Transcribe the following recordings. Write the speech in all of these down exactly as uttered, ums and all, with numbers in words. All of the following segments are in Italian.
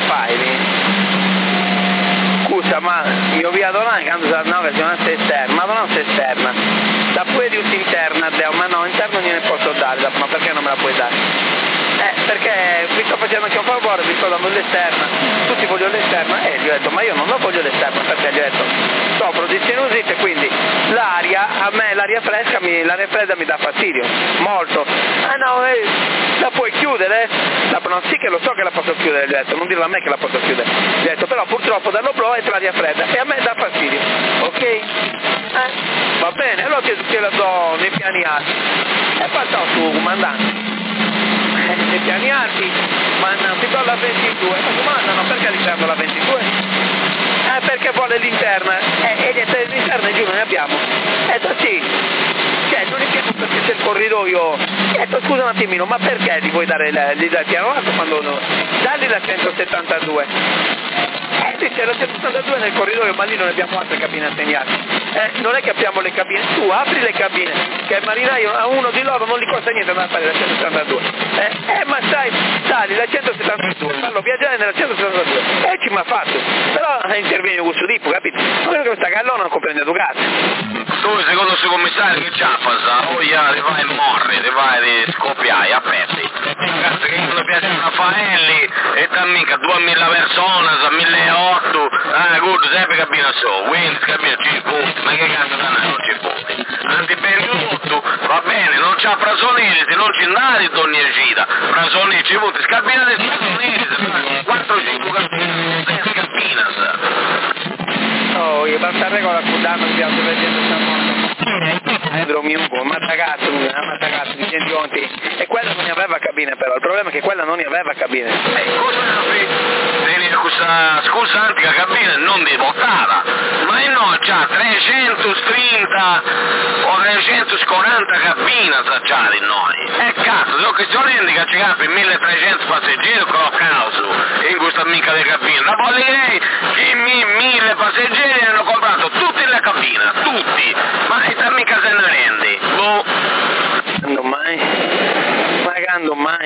fai lì? Scusa, ma io via Dolan quando sarà una versione esterna, ma non è esterna. La puoi di interna, Deo, ma no, interno non ne posso dare, ma perché non me la puoi dare? Eh, perché vi sto facendo anche un favore, vi sto dando l'esterna, tutti vogliono l'esterna, e gli ho detto, ma io non lo voglio l'esterna, perché gli ho detto, soffro di sinusite, quindi l'aria, a me l'aria fresca, mi, l'aria fredda mi dà fastidio, molto. Ah no, eh, la puoi chiudere? La, no, sì che lo so che la posso chiudere, gli ho detto, non dirlo a me che la posso chiudere, gli ho detto, però purtroppo dall'oblò è l'aria fredda, e a me dà fastidio, ok? Eh, va bene, allora ti, te la do nei piani alti, e passa su, comandante. Nei piani alti, ma ti do la ventidue, ma comandano perché l'interno la ventidue? Eh, perché vuole l'interna, eh, e detto l'interna giù non ne abbiamo, e detto sì, cioè non abbiamo perché c'è il corridoio, e detto scusa un attimino, ma perché gli vuoi dare la, gli dai il piano alto quando no? Dagli la centosettantadue, eh sì c'è la centosettantadue nel corridoio, ma lì non abbiamo altre cabine assegnate. Eh, non è che abbiamo le cabine, tu apri le cabine, che il marinaio a uno di loro non gli costa niente andare a fare la centosettantadue, eh, eh ma sai, sali la centosettantadue, fallo viaggiare nella centosettantadue, e ci mi ha fatto, però eh, interviene un gusto tipo, capito? Ma quello che questa gallona non comprende tu cazzo. Tu secondo questo commissario che c'ha fa, voglia ti vai a morre, ti vai di scoppiare, a pezzi. Cazzo che non piace a Raffaelli e da mica duemila persone, a milleottocento, ah, good, sempre cabina so, quindi cabina circuito, ma che cazzo da non circuiti? Antiperiodo, va bene, non c'ha prasonesi, non ci andare torni a gira, prasonesi, ci vuoi, scabinate prasonesi, quattro cinque cabine, sei cabina, oh, io basta regola a danno di auto vedendo sta Dromiugo, ma ragazzi, ma ragazzi, di Gentionti, e quella non ne aveva cabine però, il problema è che quella non ne aveva cabine. Eh, cosa devi questa scusa antica cabina non di montata, ma no, c'ha trecentotrenta o trecentoquaranta cabine c'ha di noi. E cazzo, sono questione che ci capi milletrecento passeggeri con lo caso in questa mica di cabina. La Polirei che mille passeggeri hanno comprato tutte le cabine, tutti, ma sta mica se ne rendi. Boh. Quando mai? Ma quando mai?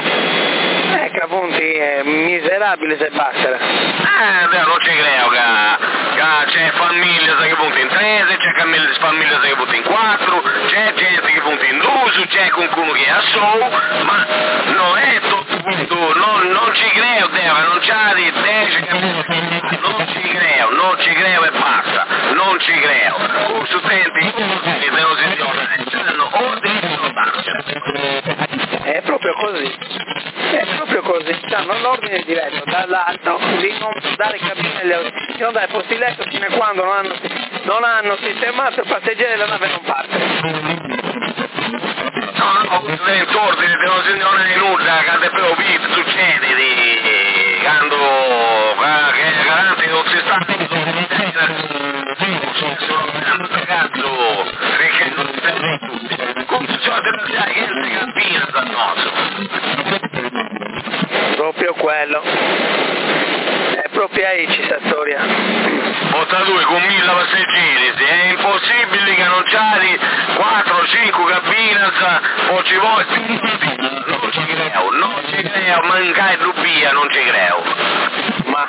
Eh, Capunti è miserabile se basta. Eh, non ci credo che, che c'è famiglia che punta in tre, c'è famiglia che punta in quattro, c'è gente che punta in due, c'è qualcuno che è a solo, ma non è tutto punto, non, non ci credo, Deva, non c'ha di dieci che non ci credo, non ci credo e basta, non ci credo. Questo tempi e dello signore, hanno ordine di sostanza. È proprio così. È proprio così, hanno l'ordine diretto dall'alto di non dare cabine agli aerei, di non dare posti letto fino a quando non hanno, non hanno sistemato il passeggero e la nave non parte. No, no, l'ordine dello signore è nulla, che però succede di quando che garanti non si sta cazzo perché non si sta tutti come ciò deve essere che è cabina da nostro. Proprio quello, è proprio ahí c'è sta storia. ottantadue con mille passeggeri, è impossibile che non c'hai quattro cinque cabine o ci vuoi, non ci credo, non ci credo, mancai dubbia, non ci credo. Ma,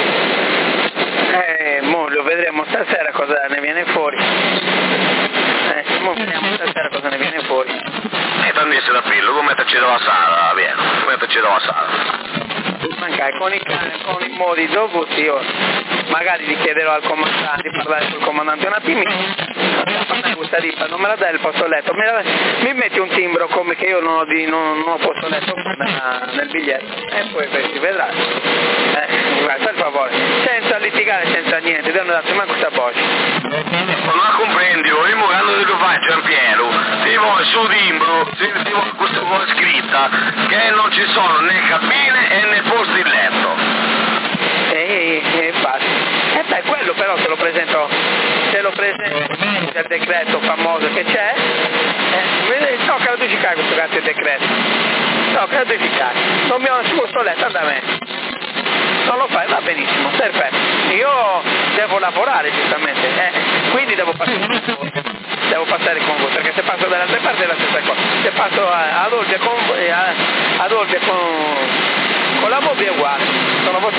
eh, mo lo vedremo stasera cosa ne viene fuori. Eh, mo vediamo stasera cosa ne viene fuori. E tantissimo da pillo, come metterci dalla sala, vieni, metterci dalla sala. Manca con i, con i modi dovuti io magari gli chiederò al comandante di parlare col comandante un attimino, questa ripa non me la dai il posto letto, me la, mi metti un timbro come che io non ho, di, non, non ho posto letto nella, nel biglietto e poi, poi si vedrà, eh, guarda, per favore, senza litigare, senza niente, devono darti manco questa voce. Non la comprendi, io quando te lo fai Giampiero, ti vuoi su timbro, ti, ti vuoi questa cosa scritta, che non ci sono né cabine e né posti in letto. E, e infatti, e beh quello però te lo presento, te lo presento del decreto famoso che c'è, eh, no che lo devi fare questo cazzo di decreto, no che lo devi fare, non mi ho su questo letto, anda a me, non lo fai, va benissimo, perfetto, io devo lavorare giustamente, eh, quindi devo passare con voi, devo passare con voi, perché se passo dall'altra parte è la stessa cosa, se passo ad Olbia con, ad Olbia con, con la Bobbia è uguale, sono vostri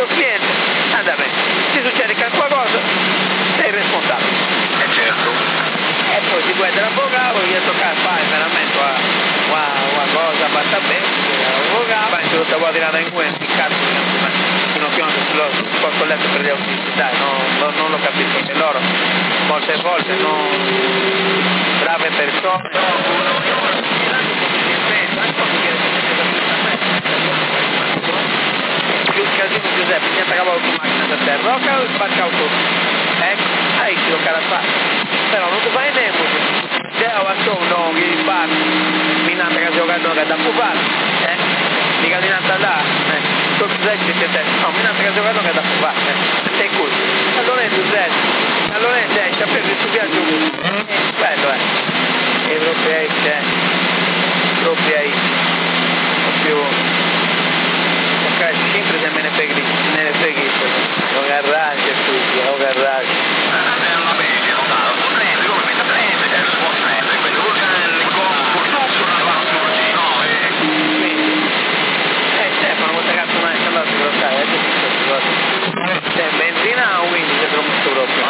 volta avevo tirato in culo e impiccato fino a chilometro sullo posto letto per gli autisti, dai, no, no, non lo capisco che loro molte volte non brave persone più casino Giuseppe, niente cavolo con macchina da terra, ho sbarcato tutto, ecco, hai che lo cara fa, però non ti fai niente. Se ho fatto uno che fa, minata che giocano che da pupare, eh, mica minata là, eh, tutto sei che te, no, minata che giocano che da pupare, eh, sei cool. Allora è Giuseppe, allora è te, ci ha preso il suo viaggio, eh, quello è, europei, c'è, europei, più, ok, sempre se me ne freghi, me ne freghi, lo garraggi, tutti, lo garraggi. C'è benzina o quindi c'è troppo proprio?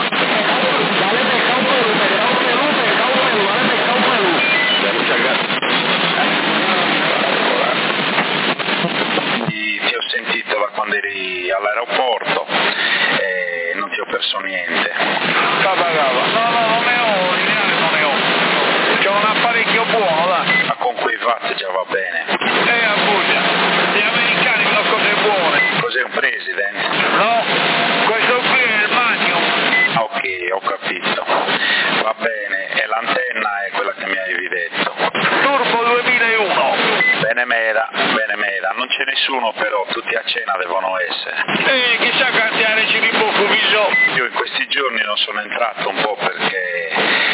Ti ho sentito da quando eri all'aeroporto e non ti ho perso niente. Cava cava. No, no, non ne ho, lineare non ne ho. C'ho un apparecchio buono, dai. Ma con quei watt già va bene. Eh, Abuja, gli americani sono cose buone. Cos'è un president? No, questo qui è il Magnum. Ah, ok, ho capito. Va bene, e l'antenna è quella che mi avevi detto. Turbo duemilauno. Bene mera, bene mera. Non c'è nessuno però, tutti a cena devono essere. Eh, chissà quanti anni ci rimbocco viso. Io in questi giorni non sono entrato un po' perché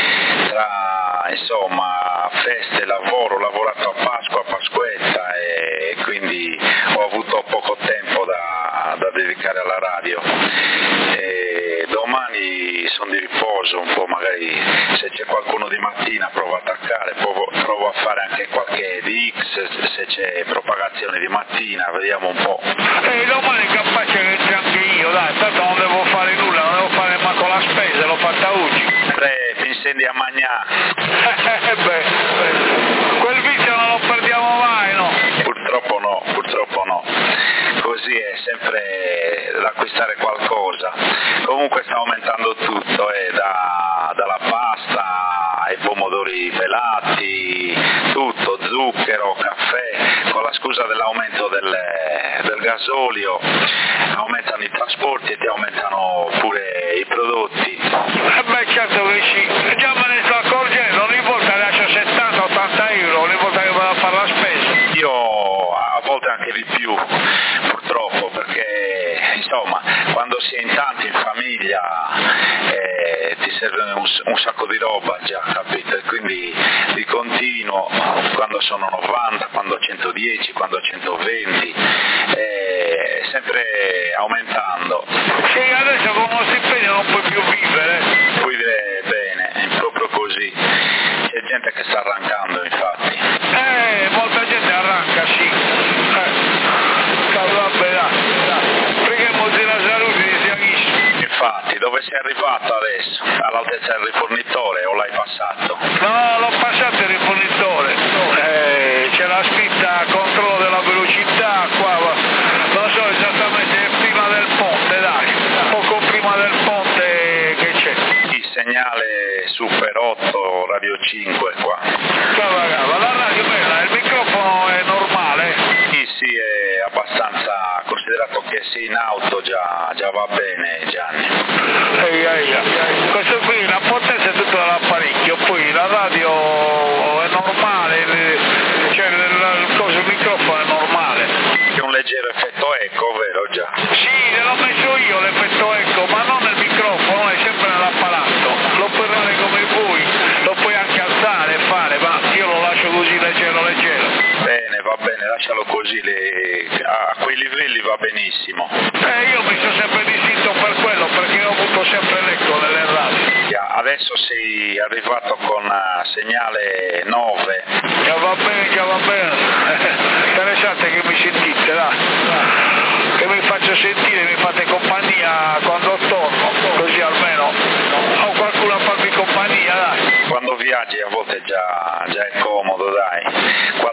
tra, insomma, feste, lavoro, ho lavorato a Pasqua, a Pasquetta e quindi ho avuto poco tempo da, da dedicare alla radio. E domani sono di riposo un po', magari se c'è qualcuno di mattina provo a attaccare, provo, provo a fare anche qualche D X se c'è propagazione di mattina, vediamo un po'. E domani capace che entri anche io, dai, tanto non devo fare nulla, non devo fare manco la spesa, l'ho fatta oggi. Pre, ti insendi a magnà. Eh beh, beh, quel vizio non lo perdiamo mai, no? Purtroppo no, purtroppo no. Così è sempre da acquistare qualcosa. Comunque sta aumentando tutto, eh, da, dalla pasta ai pomodori pelati, tutto, zucchero, caffè, con la scusa dell'aumento del, del gasolio, aumentano i trasporti e ti aumentano pure i prodotti. Eh beh, certo che sì, già me ne sto accorgendo, ogni volta lascio settanta ottanta euro, ogni volta che vado a fare la spesa. Io a volte anche di più, purtroppo, perché insomma quando si è in tanti in famiglia eh, ti serve un, un sacco di roba già, capito? E quindi di continuo, quando sono novanta, quando centodieci, quando centoventi, eh, sempre aumentando. Sì, adesso con uno stipendio non puoi più vivere. Puoi vivere bene, è proprio così. C'è gente che sta arrancando infatti. Eh, molta gente arranca, sì. Eh, vabbè, dai. Preghiamo della salute di Siaghissimo. Infatti, dove sei arrivato adesso? All'altezza del rifornitore o l'hai passato? No, l'ho passato il rifornitore. Eh, c'è la scritta controllo della velocità, qua, non so esattamente, prima del ponte, dai. Poco prima del ponte che c'è. Il segnale Super otto, Radio cinque qua. Cava, cava. La radio è bella, il microfono è normale? Sì, sì, è abbastanza, considerato che sei in auto già, già va bene Gianni. Ehi, ehi, ehi. Questo qui, la potenza è tutto l'apparecchio, poi la radio è normale, cioè il, il, coso, il microfono è normale. C'è un leggero effetto eco, vero già? Sì, l'ho messo io l'effetto eco, ma non nel microfono, è sempre nell'apparato. Lo puoi fare come vuoi, lo puoi anche alzare e fare, ma io lo lascio così leggero leggero. Bene, va bene, lascialo così, le... a quei livelli va benissimo. Eh, io mi sono sempre distinto per quello, perché ho avuto sempre l'eco nelle radio. Yeah, adesso sei arrivato con uh, segnale nove. Già va bene, già va bene. Interessante che mi sentite, dai. Che mi faccio sentire, mi fate compagnia quando torno, così almeno ho qualcuno a farmi compagnia, dai. Quando viaggi a volte già, già è comodo, dai. Quattro chiacchiere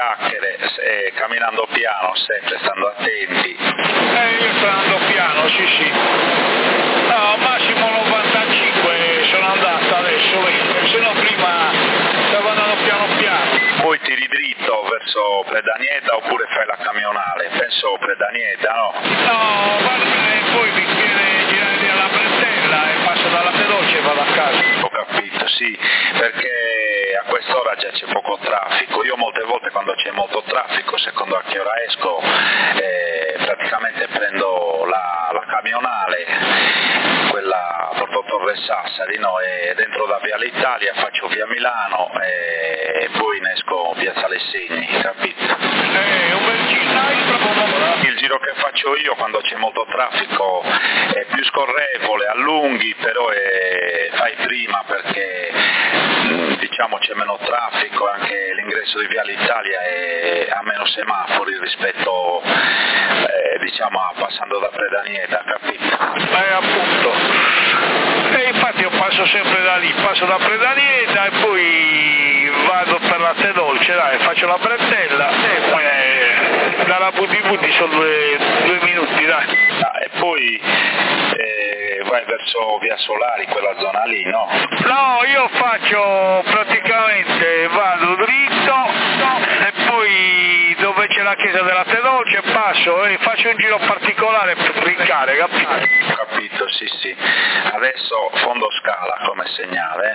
chiacchiere, e camminando piano, sempre stando attenti. Eh, io sto andando piano, sì sì. No, massimo novantacinque sono andato adesso, se no prima stavo andando piano piano. Poi tiri dritto verso Predanieta oppure fai la camionale? Penso Predanieta, no? No, vado e poi mi chiede girare via la Brentella e passo dalla Pedolce e vado a casa. Ho capito, sì, perché a quest'ora già c'è poco traffico. Io molte volte quando c'è molto traffico, secondo a che ora esco, eh, praticamente prendo la, la camionale, quella Porto Torre Sassari, no? E dentro da Viale Italia faccio via Milano e poi ne esco Piazzale Segni, capito? Eh, un bel giro, il giro che faccio io quando c'è molto traffico è più scorrevole, allunghi, però è, fai prima perché diciamo c'è meno traffico, anche l'ingresso di Viale Italia è, ha meno semafori rispetto eh, diciamo a passando da Predanieta, capito? Eh appunto, e infatti io passo sempre da lì, passo da Predanieta e poi vado per la Tedolce, dai, faccio la Brentella e poi eh, dalla Butti Butti sono due, due minuti, dai. Ah, e poi eh, vai verso Via Solari, quella zona lì, no? No, io faccio praticamente, vado dritto e poi dove c'è la chiesa della Tedolce passo e faccio un giro particolare per trincare, capito? Capito, sì sì. Adesso fondo scala come segnale.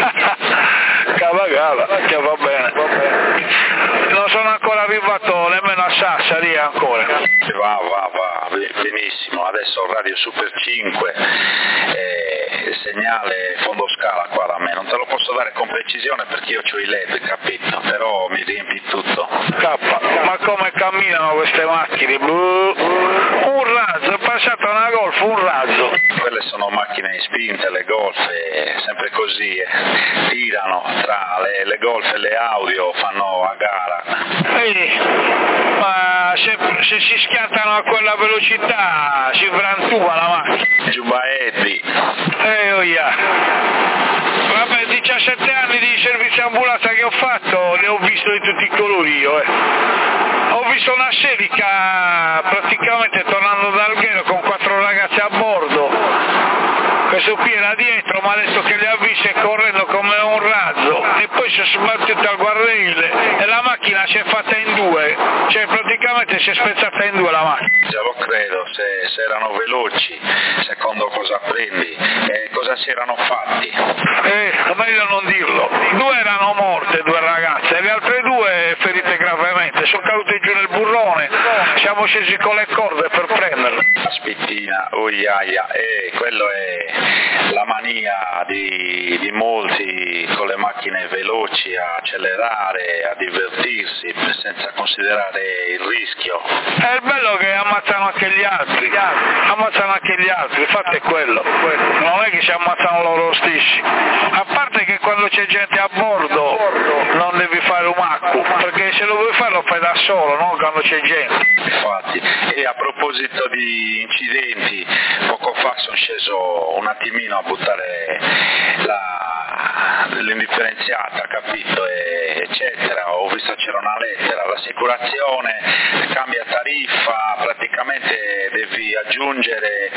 Cava cava, che va bene, va bene. Non sono ancora arrivato nemmeno a Sassari ancora. Va, va, va, benissimo. Adesso Radio Super cinque, eh, segnale fondo scala qua da me. Non te lo posso dare con precisione perché io ho i L E D, capito? Però mi riempi tutto. Cappa, ma come camminano queste macchine? Un razzo, è passata una Golf, un razzo. Quelle sono macchine in spinte, le Golf, è sempre così, eh. Tirano tra le, le Golf e le Audio, fanno a gara. Vedi, ma se, se si schiantano a quella velocità si frantuma la macchina. Giubaetti. Eh, oh yeah. Vabbè, diciassette anni di servizio ambulanza che ho fatto, ne ho visto di tutti i colori io, eh. Ho visto una Celica praticamente tornando da Alghero con quattro ragazzi a bordo. Questo qui era dietro, ma ha detto che li ha visti correndo come un razzo e poi si è sbattuto al guardrail e la macchina si è fatta in due, cioè praticamente si è spezzata in due la macchina. Già lo credo, se, se erano veloci, secondo cosa prendi, e cosa si erano fatti? Eh, meglio non dirlo. Due erano morte, due ragazze, le altre due ferite gravemente, sono cadute giù nel burrone, siamo scesi con le corde per prenderle. Aspettina, oiaia, eh, quello è la mania di, di molti con le macchine veloci a accelerare, a divertirsi senza considerare il rischio. È il bello che ammazzano anche gli altri, ammazzano anche gli altri, il fatto è quello, non è che si ammazzano loro stessi, a parte che quando c'è gente a bordo non devi fare un macco, perché se lo vuoi fare lo fai da solo, non quando c'è gente. Infatti, e a proposito di incidenti, poco fa sono sceso un attimino a buttare la, l'indifferenziata, capito, e, eccetera, ho visto c'era una lettera, l'assicurazione cambia tariffa, praticamente devi aggiungere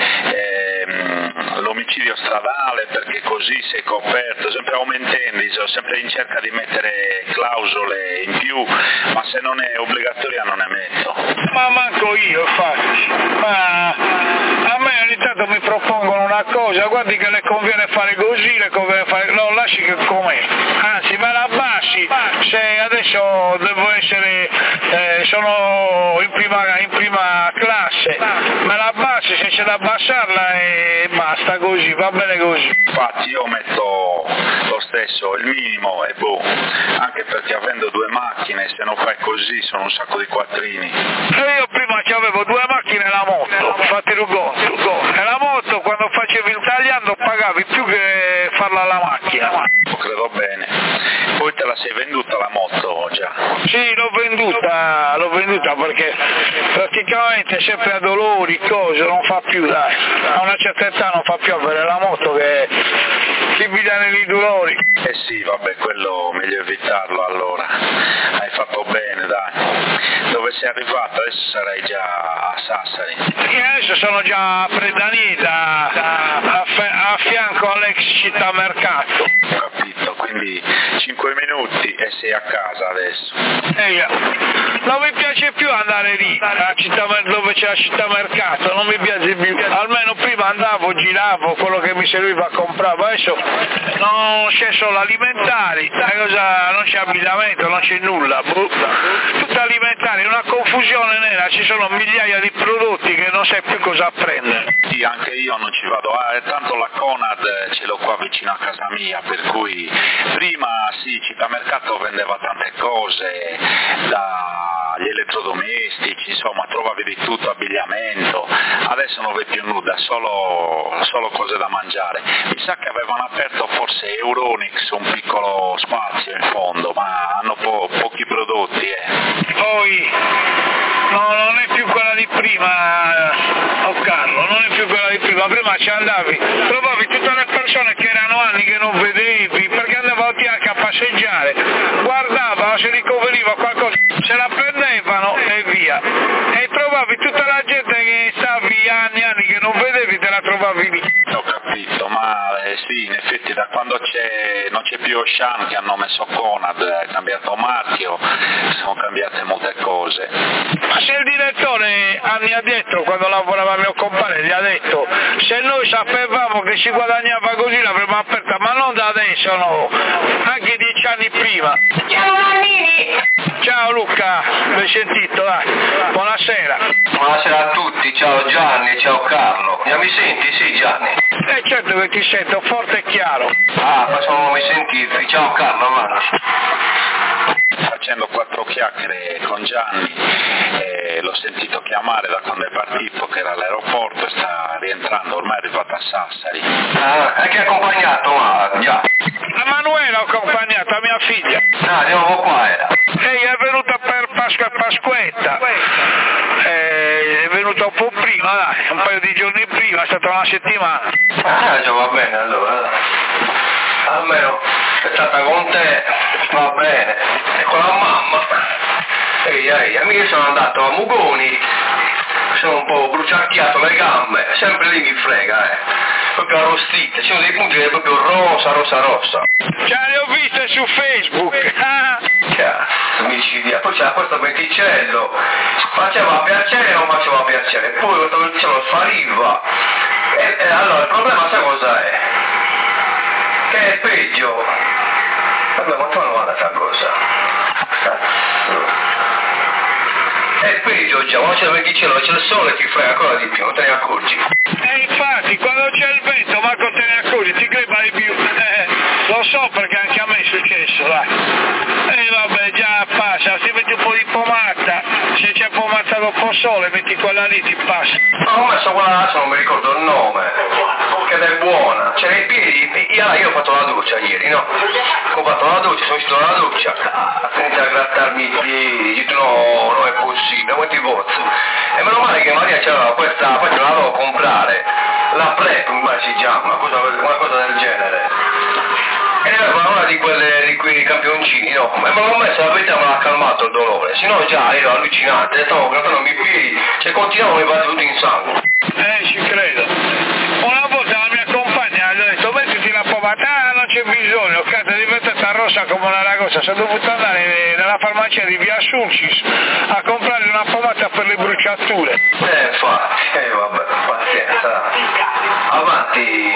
ehm, l'omicidio stradale perché così sei coperto, sempre aumentando, sono sempre in cerca di mettere clausole in più, ma se non è obbligatoria non ne metto. Ma manco io, infatti, ma a me ogni tanto mi propongono una cosa, guardi che le conviene fare così, le conviene fare, no, lasci che com'è, anzi me la abbassi, se adesso devo essere, eh, sono in prima, in prima classe, me la abbassi, se c'è da abbassarla e basta così, va bene così. Infatti io metto lo stesso, il minimo e boh, anche perché avendo due macchine, se non fai così sono un sacco di quattrini. E io prima avevo due macchine e la moto, fatti il conto, e la moto quando facevi il tagliando pagavi più che farla alla macchina. Credo bene. Poi te la sei venduta la moto già? Sì, l'ho venduta, l'ho venduta perché praticamente sempre a dolori, cose, non fa più, dai. A una certa età non fa più avere la moto che, si pigliano i dolori. Eh sì, vabbè, quello meglio evitarlo allora. Hai fatto bene, dai. Dove sei arrivato? Adesso sarai già a Sassari. Io adesso sono già a Predanita, a, a fianco all'ex città mercato. Ho capito, quindi cinque minuti e sei a casa adesso. Eh, non mi piace più andare lì, a città, dove c'è la città mercato, non mi piace più. Almeno prima andavo, giravo quello che mi serviva a comprare, adesso non c'è solo alimentari, non c'è abbigliamento, non c'è nulla, tutto alimentare, una confusione nera, ci sono migliaia di prodotti che non sai più cosa prendere. Sì, anche io non ci vado, ah, tanto la Conad ce l'ho qua vicino a casa mia, per cui prima sì, città mercato vendeva tante cose, dagli elettrodomestici, insomma trovavi di tutto, abbigliamento, adesso non vedi più nulla, solo, solo cose da mangiare. Mi sa che avevano aperto forse Euronics, un piccolo spazio in fondo, ma hanno po- pochi prodotti. Eh. Poi no, non è più quella di prima, oh Carlo, non è più quella di prima, prima ci andavi, trovavi tutte le persone che erano anni che non vedevi, perché andavano anche a passeggiare, guardavano, se ricoveriva qualcosa, se la prendevano e via, e trovavi tutta la gente che stavi anni e anni che non vedevi, te la trovavi lì. Ho capito, ma eh, sì, in effetti da quando c'è, non c'è più Auchan che hanno messo Conad, è cambiato marchio, sono cambiate molte cose. Ma se il direttore anni addietro, quando lavorava mio compare, gli ha detto se noi sapevamo che si guadagnava così l'avremmo aperta, ma non da adesso, no, anche dieci anni prima. Ciao Nannini! Ciao Luca, l'hai sentito, dai, buonasera. Buonasera a tutti, ciao Gianni, ciao Carlo. Mi senti? Sì, Gianni. Eh certo che ti sento forte e chiaro. Ah, facciamo sentirti, ciao Carlo, avanti. Facendo quattro chiacchiere con Gianni, eh, l'ho sentito chiamare da quando è partito, che era all'aeroporto, e sta rientrando, ormai è arrivato a Sassari. Ah, e chi ha accompagnato? Ah, già. La Manuela ha accompagnato, mia figlia. Ah, di nuovo qua era. Lei è venuta per Pasqua e Pasquetta, eh, è venuta un po' prima, dai, un paio di giorni prima, è stata una settimana. Ah, già va bene allora. Almeno è stata con te, va bene, e con la mamma. Ehi, ehi, amici, sono andato a Mugoni, sono un po' bruciacchiato le gambe, sempre lì mi frega, eh. Proprio arrostite, ci sono dei punti che è proprio rosa, rosa, rosa. Già le ho viste su Facebook. Cazzo, micidia. Poi c'era questo venticello, faceva piacere o non faceva piacere, poi questo venticello spariva. E, e allora il problema sai cosa è? Che è peggio. Vabbè, ma tu non guarda sta cosa. Cazzo. È peggio già, quando c'è il venticello, c'è il sole ti frega ancora di più, non te ne accorgi. E infatti quando c'è il vento, ma non te ne accorgi, ti crema di più. Eh, lo so perché anche a me è successo, dai. E vabbè, già passa, ti metti un po' di pomata, se c'è pomata dopo sole, metti quella lì, ti passa. No, ho messo quella là, non mi ricordo il nome, che è buona. Cioè nei piedi, io, io ho fatto la doccia ieri, no? Ho fatto la doccia, sono uscito dalla doccia, ho finito a grattarmi i piedi, dico no, non è possibile, quanti pozzo. E meno male che Maria c'aveva questa, poi la devo comprare, la Prep, mi pare si chiama, una cosa, una cosa del genere. E aveva una di quelle di quei campioncini, no? E me l'ho messa, la verità me l'ha calmato il dolore, se no già ero allucinante, stavo grattando i piedi, cioè continuavo mi va tutto in sangue. Eh, ci credo. Una volta la mia compagna gli ha detto mettiti la pomata, ah non c'è bisogno, cazzo è diventata rossa come una ragosta, sono dovuto andare nella farmacia di via Sulcis a comprare una pomata per le bruciature. Eh infatti, eh vabbè, pazienza. Avanti,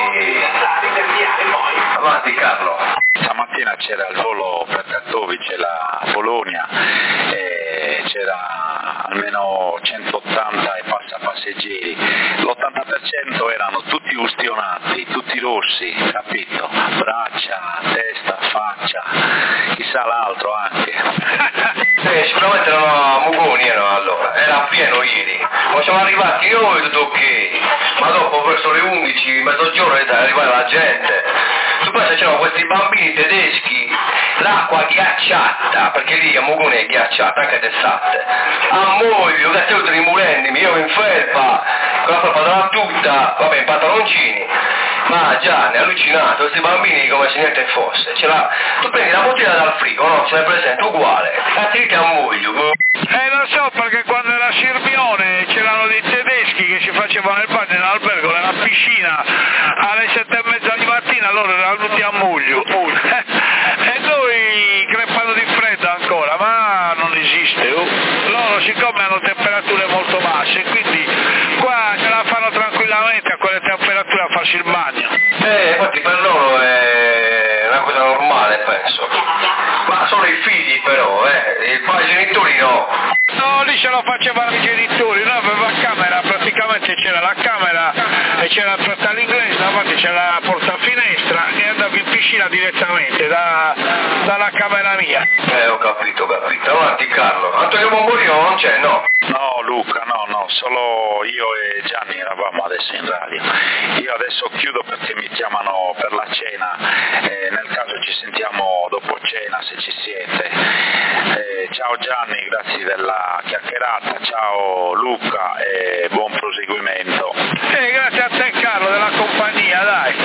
avanti Carlo. Stamattina c'era il volo per Katowice, la Polonia, e c'era almeno centottanta e passa passeggeri, l'ottanta per cento erano tutti ustionati, tutti rossi, capito? Braccia, testa, faccia, chissà l'altro anche. Eh, sicuramente erano a Mugoni, erano allora, era pieno ieri, ma siamo arrivati noi tutto ok, ma dopo verso le undici, mezzogiorno è arrivata la gente, su questo c'erano questi bambini tedeschi, l'acqua ghiacciata, perché lì a Mugoni è ghiacciata anche d'estate, a moglio, che tutti i murenni, io in felpa, con la felpa della tutta, vabbè in pantaloncini, Ma Gianni, allucinato, questi bambini come se niente fosse. Ce l'ha... Tu prendi la bottiglia dal frigo, no? Ce l'hai presente, uguale. La tiri a muglio. Eh lo so, perché quando era Sirmione c'erano dei tedeschi che si facevano il bagno in albergo, nella piscina, alle sette e mezza di mattina loro erano tutti a muglio. E noi crepando di freddo ancora, ma non esiste. Oh. Loro siccome hanno temperature molto basse, quindi qua ce la fanno tranquillamente a quelle temperature a farsi il bagno. Eh, infatti per loro è una cosa normale, penso. Ma solo i figli però, eh, i poi i genitori no. No, lì ce lo facevano i genitori, noi avevamo la camera, praticamente c'era la camera e c'era il portale inglese, davanti c'era la porta finestra e andavi in piscina direttamente da, dalla camera mia. Eh, ho capito, ho capito. Avanti Carlo. Antonio Bombolino non c'è, no? No Luca, no, no, solo io e Gianni eravamo adesso in radio. Io adesso chiudo perché mi chiamano per la cena, eh, nel caso ci sentiamo dopo cena se ci siete. Eh, ciao Gianni, grazie della chiacchierata, ciao Luca e buon proseguimento. Eh, grazie a te Carlo della compagnia, dai.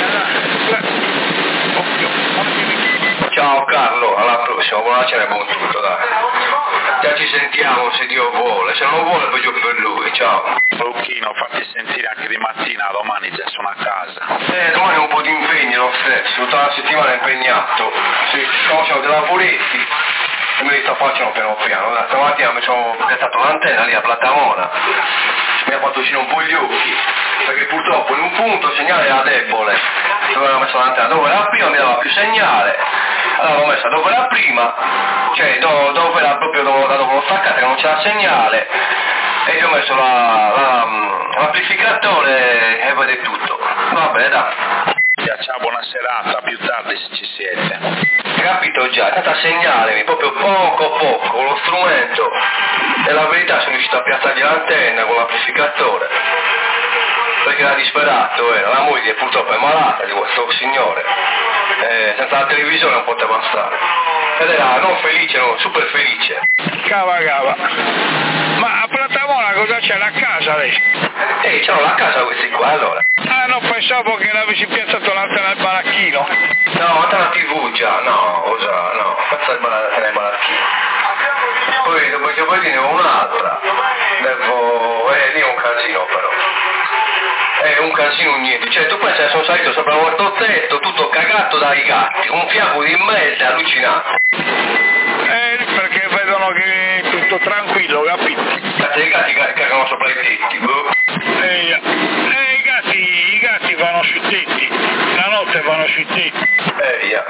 Ciao Carlo, alla prossima, buona cena e buon tutto, dai. Già ci sentiamo se Dio vuole, se non vuole peggio per lui, ciao. Lucchino, fatti sentire anche di mattina, domani già sono a casa. Eh, domani ho un po' di impegni lo stesso, tutta la settimana impegnato. Sì, facciamo dei lavoretti e me li sto facendo piano piano. Da stamattina mi sono piazzato l'antenna lì a Platamona, mi ha fatto uscire un po' gli occhi, perché purtroppo in un punto il segnale era debole, dove avevo messo l'antenna, dove era prima mi dava più segnale, allora l'ho messa dove era prima, cioè dove, dove era proprio dove, da dove l'ho staccata che non c'era segnale, e io ho messo la, la, l'amplificatore e vede tutto. Vabbè dai. Ciao, buona serata, a più tardi se ci siete. Capito già, senza segnale, proprio poco poco, con lo strumento, e la verità sono riuscito a piazzargli l'antenna con l'amplificatore, perché era disperato, era, la moglie purtroppo è malata di questo signore, eh, senza la televisione non poteva stare, ed era non felice, no, super felice. Cava cava. Ma a Platamona cosa c'è? La casa adesso? Ehi, c'hanno la casa questi qua allora. Ah no, pensavo che l'avessi piazzato l'antenna al baracchino. No, anche la tivù già, no, cosa, no, faccio l'antenna al baracchino. Poi dopo che poi ne ho un'altra, devo, eh, lì è un casino però. È un casino niente, cioè tu pensi che sono salito sopra questo tetto, tutto cagato dai gatti, un fiaco di merda allucinante. Eh, perché vedono che è tutto tranquillo, capito? Cazzo, i gatti cagano sopra i tetti, boh. Eh, eh, i gatti, i gatti vanno sui tetti, la notte vanno sui tetti. Eh, yeah.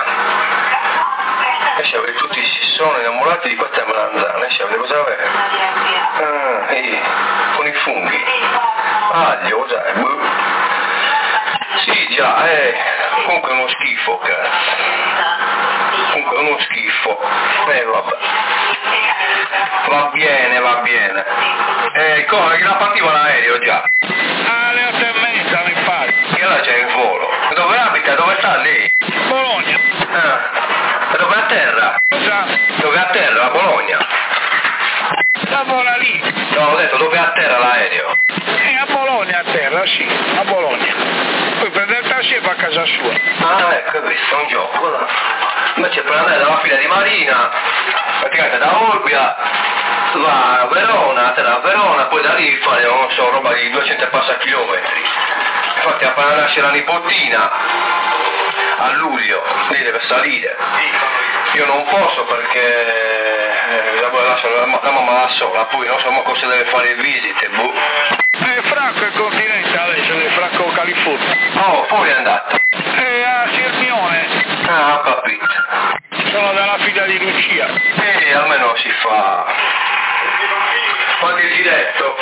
E tutti si sono innamorati di questa melanzana, e sapete cosa avere? Ah, eh, con i funghi. Aglio, sai, boh. Sì, già, eh, comunque è uno schifo, cazzo. Comunque è uno schifo. Eh, vabbè. Va bene, va bene. Eh, come, che la partiva l'aereo già? Alle otto e mezza, mi pare. Che ora c'è il volo. E dove abita? Dove sta lei? Bologna. Ah, e dove atterra? Cosa? Dove atterra? A Bologna? Lavora lì. No, ho detto dove atterra l'aereo? Eh, a Bologna a terra, sì, a Bologna. Poi prende il taxi e va a casa sua. Ah, ecco, questo è un gioco, là. Invece per andare dalla fila di Marina, praticamente da Olbia, va a Verona, atterra a Verona, poi da lì fare, non so, roba di duecento e passa chilometri. Infatti appena nasce la nipotina, a luglio, lei deve salire. Io non posso perché eh, lascio la, la mamma da sola, poi non so cosa deve fare visite, boh. Eh, Franco è continente adesso, è Franco California. Oh, poi è andato. Eh, a Sirmione. Ah, ho capito. Sono dalla figlia di Lucia. E almeno si fa qualche giretto.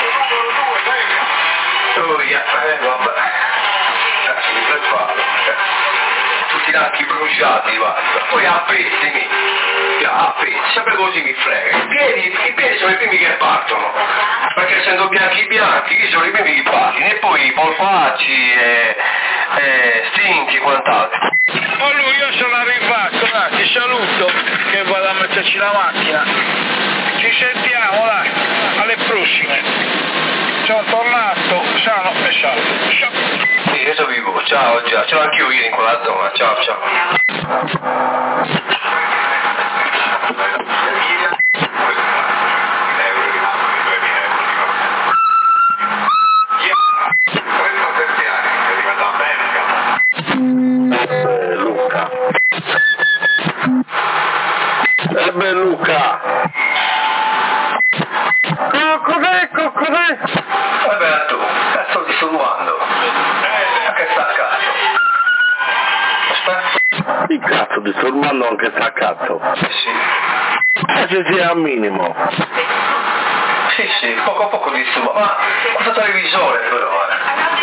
Oh, yeah. Eh, vabbè. Cazzo, mi preparo. Tutti i lacchi bruciati, basta. Poi a pezzi, mi. A pezzi, sempre così mi frega. I piedi, i piedi sono i primi che partono. Perché essendo bianchi bianchi, sono i primi che partono. E poi i polpacci e, e stinchi e quant'altro. Oh, lui, io sono arrivato, dai, ti saluto, che vado a metterci la macchina. Ci sentiamo, dai, alle prossime. sono tornato sano e salvo. Ciao. Sì, io sono vivo, ciao, già, ce l'ho anch'io ieri in quella zona, ciao, ciao. Eh, Luca. Eh beh, Luca. Oh, cos'è, co- cos'è? Vabbè, tu, cazzo ti sto rubando. Ma che sta a cazzo? Aspetta. Di cazzo, ti sto rubando anche staccato. Sì, sì. Eh, se sia al minimo. Sì, sì, poco a poco disturbo. Ma questo televisore però, eh.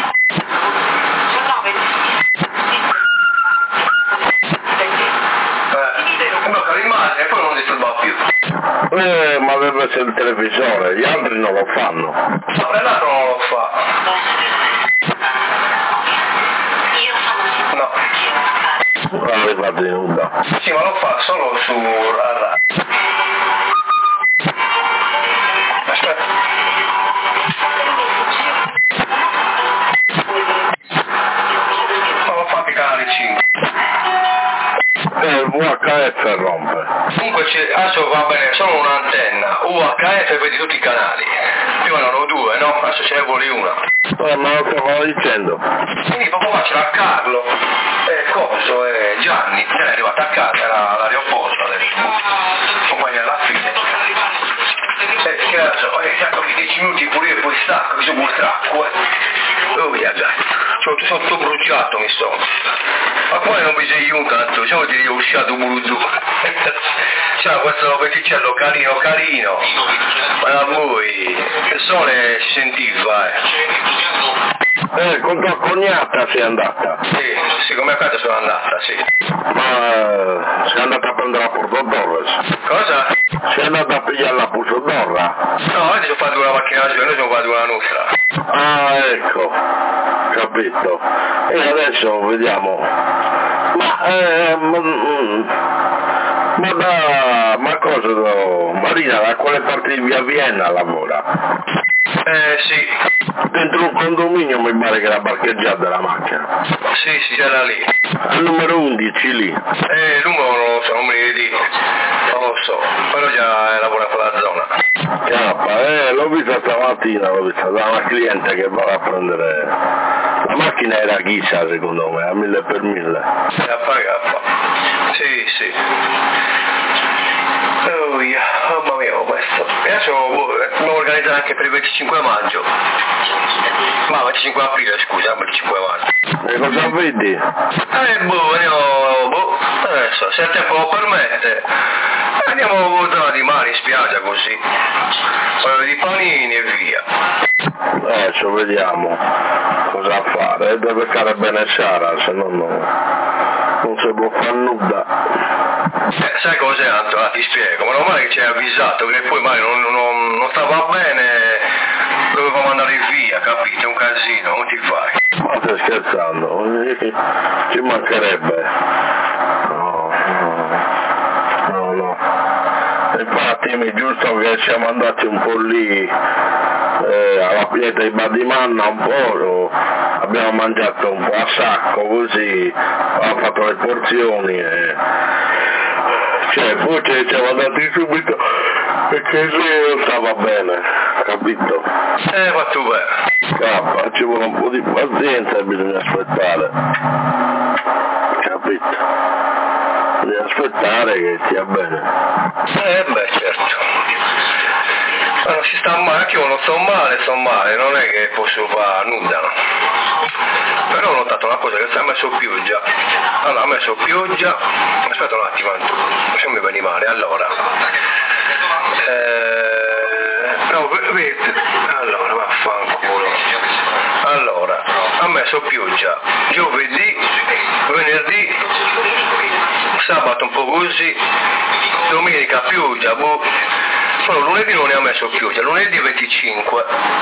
Eh, blocca l'immagine e poi non disturba più. Eh, ma deve essere il televisore, gli altri non lo fanno. Ma per l'altro non lo fa. No. Non le fate nulla. Sì, ma lo fa solo su Rara. Aspetta. Ma lo fa anche canale cinque. Eh, il V H F rompe. Comunque c'è, adesso va bene, solo un'antenna, U H F e vedi tutti i canali. Prima erano due, no? Adesso ce ne vuole una. Eh, ma lo stavo dicendo. Quindi proprio qua c'era Carlo, e Coso e Gianni, se n'è arrivato a casa, era all'aeroporto adesso. Compagnia alla fine. Eh, che adesso, eh, ecco, dieci minuti pure io e poi stacco, mi sono burtracco, eh. Oh, via, dai. Sono tutto bruciato, mi sto. Ma poi non mi sei un tanto, diciamo che ti ho usciato buruzzu. Ciao, questo petticello carino carino. Ma da voi, il sole si sentiva, eh. Eh, con tua cognata sei andata. Sì, sì, come a casa sono andata, sì. Ma eh, sei andata a prendere la Portodorres. Cosa? Sei andata a pigliare la Portodorra. No, oggi sono fatto una macchina, noi siamo fatti una nostra. Ah, ecco, capito. E adesso vediamo. Ma, eh, ma, mm, ma da, ma cosa, do- Marina, da quale parte di via Vienna lavora? Eh, sì. Dentro un condominio mi pare che era parcheggiata la macchina. Sì, sì, c'era lì. Al numero undici lì. Eh, il numero non lo so, non me ne dico. Non lo so, però già lavora in quella zona. Chiappa, eh, l'ho vista stamattina, l'ho vista da una cliente che va a prendere. La macchina era chissà secondo me, a mille per mille. Gaffa, gaffa. Sì, sì. Oh, yeah. Mamma mia, ho questo. E adesso boh, devo organizzare anche per il venticinque maggio. Ma venticinque aprile, scusa, venticinque maggio. E cosa vedi? Eh, boh, andiamo, boh, adesso, se il tempo lo permette, andiamo a votare di mare in spiaggia così. Un paio di panini e via. Adesso vediamo cosa fare, deve stare bene Sara, se no non, non si può fare nulla. Eh, sai cos'è Anto? Ah, ti spiego, ma non male che ci hai avvisato che poi mai non, non, non stava bene, dovevamo andare via, capito? È un casino, non ti fai. Ma stai scherzando? Ci mancherebbe. No, no, no, no. Infatti mi è giusto che siamo andati un po' lì eh, alla pietra di Badimanna un po', abbiamo mangiato un po' a sacco così, abbiamo fatto le porzioni e cioè poi ci siamo andati subito perché lì non stava bene, capito? Eh, ma tu beh. Cappa, ci vuole un po' di pazienza e bisogna aspettare, capito? Bisogna aspettare che stia bene. Eh beh, certo. Ma non si sta male, anche io non sto male, sto male, non è che posso fare nulla, no? Però ho notato una cosa, che si è messo pioggia. Allora, ha messo pioggia, aspetta un attimo, non mi viene male, allora. Eh, no, vedi, allora, vaffanculo. Allora, ha messo pioggia, giovedì, venerdì, sabato un po' così, domenica pioggia, boh. Solo lunedì non ne ha messo pioggia, lunedì venticinque,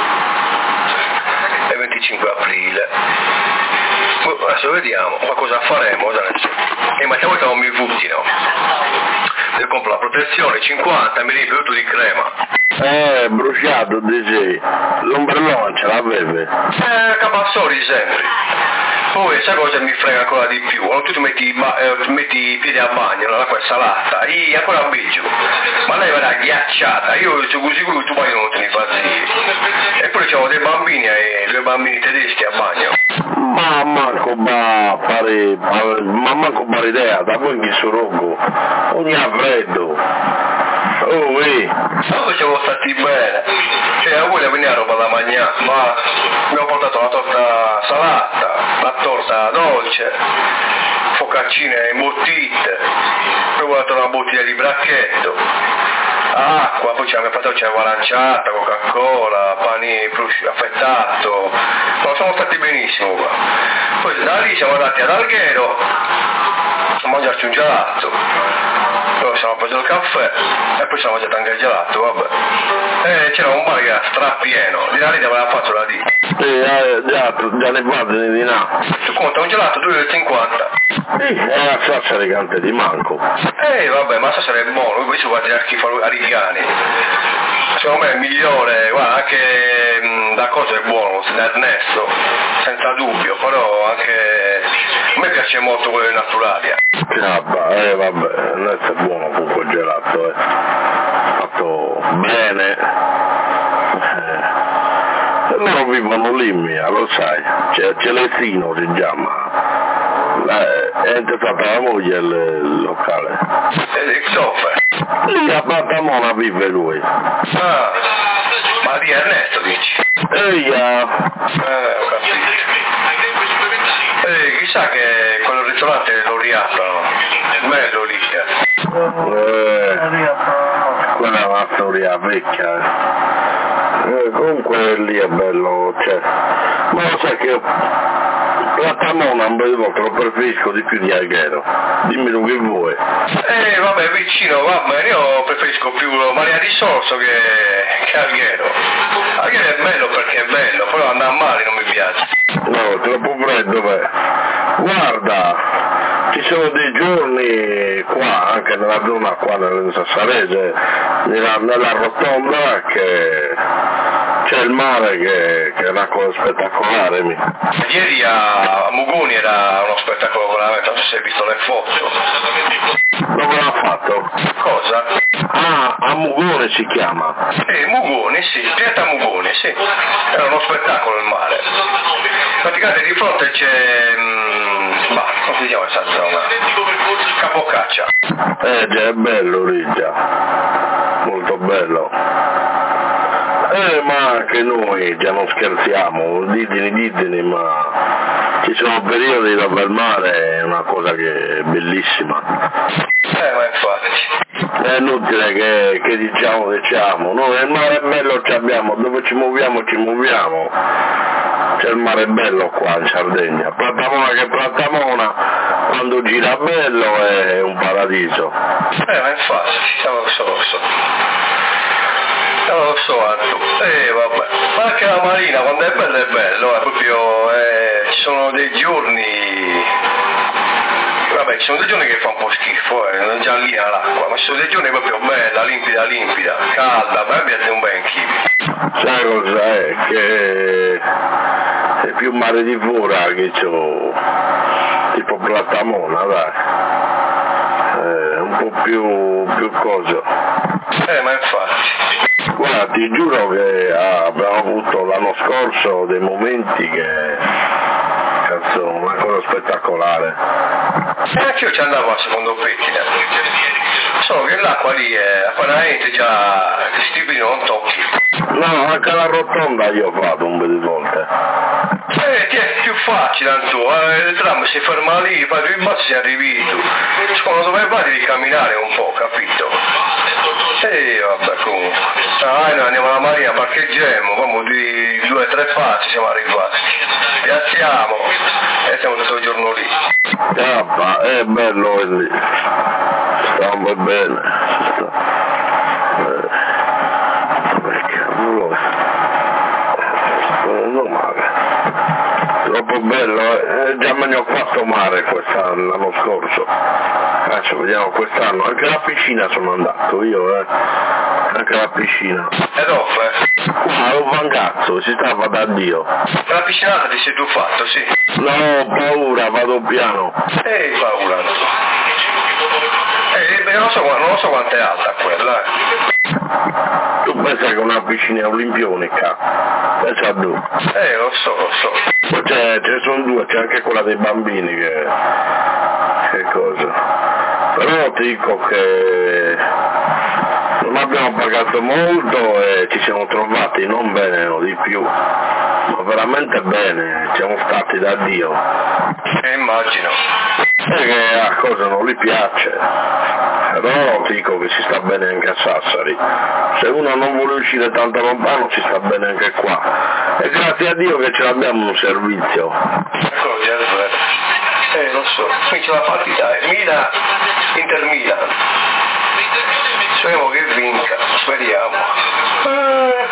è venticinque aprile. Adesso vediamo, ma cosa faremo adesso? E ma stiamo facendo mi vuti, no? Devo comprare la protezione, cinquanta millilitri di crema. Eh, bruciato, dici, l'ombrellone ce l'avevi? Eh, capazzoli sempre. Poi sai cosa mi frega ancora di più? Quando tu ti metti, eh, ti metti i piedi a bagno, l'acqua è salata, io ancora peggio. Ma lei era ghiacciata, io sono così sicuro che tu bagno non te ne fazi. Eppure c'avevo dei bambini e due bambini tedeschi a bagno. Ma manco ba fare, ma manco fare idea, da voi che sono rogo, ogni freddo. Oh, ehi. Dopo siamo stati bene, cioè a voi le veniva roba da mangiare, ma abbiamo portato la torta salata, la torta dolce, focaccine imbottite, poi ho portato una bottiglia di bracchetto, acqua, poi ci abbiamo fatto c'era aranciata, Coca-Cola, pani prosci- affettato, ma siamo stati benissimo qua. Poi da lì siamo andati ad Alghero a mangiarci un gelato. Poi siamo preso il caffè e poi siamo mangiato anche il gelato, vabbè. E c'era un bar che era strapieno, di là lì dove aveva fatto la D. Sì, eh, già, già ne parli di là. Tu conta un gelato due euro e cinquanta. Sì, è la salsa elegante di manco. Eh vabbè, ma la salsa è buono, poi si può tirare schifo a Rigani. Secondo me è il migliore, guarda, anche mh, da cosa è buono, da Ernesto, senza dubbio, però anche a me piace molto quello naturali. Ah, eh vabbè, Ernesto è buono con quel gelato, eh. Fatto bene. Eh. Loro vivono lì, mia, lo sai, c'è Celestino si chiama. Eh, è entrata la moglie il locale. E Christopher? Lì a Pantamona vive lui. Ah, ma di Ernesto dici? Ehi, eh, ho capito. Eh, chissà che quello ristorante lo riaprono. Bello lì. Eh, quella è una storia vecchia. Eh, comunque lì è bello, cioè. Ma lo sai che io Plattamona un bel volta lo preferisco di più di Alghero. Dimmi tu che vuoi. Eh vabbè, vicino, va bene, io preferisco più Maria di Sorso che, che Alghero. Alghero è bello perché è bello, però andare a mare non mi piace. No, troppo freddo, beh. Guarda, ci sono dei giorni qua, anche nella zona qua nel Sassarese, nella, nella rotonda, che c'è il mare che, che è una cosa spettacolare. Mi. Ieri a Mugoni era uno spettacolo veramente, non so se hai visto le foto. Dove l'ha fatto? Cosa? Ah, a Mugone si chiama. Eh, Mugoni, sì, Pieta Mugoni, sì. Era uno spettacolo il mare. Praticamente di fronte c'è... Mh, bah, come si chiama questa zona? Capocaccia. Eh già, è bello lì già. Molto bello. Eh, ma anche noi già non scherziamo, didini didini, ma ci sono periodi dove il mare è una cosa che è bellissima. Eh, ma infatti. È inutile che, che diciamo diciamo, noi il mare è bello ci abbiamo, dove ci muoviamo ci muoviamo. C'è il mare bello qua in Sardegna, Plattamona che Plattamona, quando gira bello è un paradiso. Eh, ma infatti, lo so, lo so. Non lo so, Anto. Eh, vabbè. Ma anche la marina, quando è bello è bello, è proprio, eh, ci sono dei giorni, vabbè, ci sono dei giorni che fa un po' schifo, eh, non già lì all'acqua, ma ci sono dei giorni proprio bella, limpida, limpida, calda, ma mi piace un bel chibi. Sai cos'è? Che è più mare di fora che c'ho, tipo Plattamona, dai. È un po' più, più cosa. Eh, ma infatti. Guarda, ti giuro che ah, abbiamo avuto l'anno scorso dei momenti che, cazzo, una cosa spettacolare. E anche io ci andavo a secondo pettina. Solo che l'acqua lì è, appena entri già, ti stipiti non tocchi. No, anche la rotonda io ho fatto un po' di volte. Eh, ti è più facile, Anto, eh, il tram si ferma lì, poi il bus si è arrivato. Quando dove vai devi camminare un po', capito? E vabbè, comunque. Ah, noi andiamo alla marina, parcheggiamo, come di due o tre passi siamo arrivati. Piazziamo e siamo tutto il giorno lì. Ah, ma è bello è lì. Stiamo bene. Sta... Eh. Che cavolo è? Non male. Troppo bello, eh. Già me ne ho fatto mare quest'anno, l'anno scorso. Adesso vediamo quest'anno, anche alla piscina sono andato io, eh. anche la piscina. E dopo, eh? Ma non fa un cazzo, si stava da Dio. La piscinata ti sei tu fatto, sì. No, ho paura, vado piano. Ehi, paura. Eh, non lo so, non lo so quanto è alta quella, eh. Tu pensa che una piscina olimpionica? Pensa tu. Eh, lo so, lo so. Poi c'è, ce ne sono due, c'è anche quella dei bambini che... che cosa. Però ti dico che non abbiamo pagato molto e ci siamo trovati non bene o di più, ma veramente bene, siamo stati da Dio. Eh, immagino. Perché a cosa non gli piace, però ti dico che si sta bene anche a Sassari. Se uno non vuole uscire tanto lontano si sta bene anche qua. E grazie a Dio che ce l'abbiamo un servizio. Ecco, già è vero. Eh, lo so. Qui c'è la partita, è Milan, Inter Milan. Speriamo che vinca, speriamo. Eh,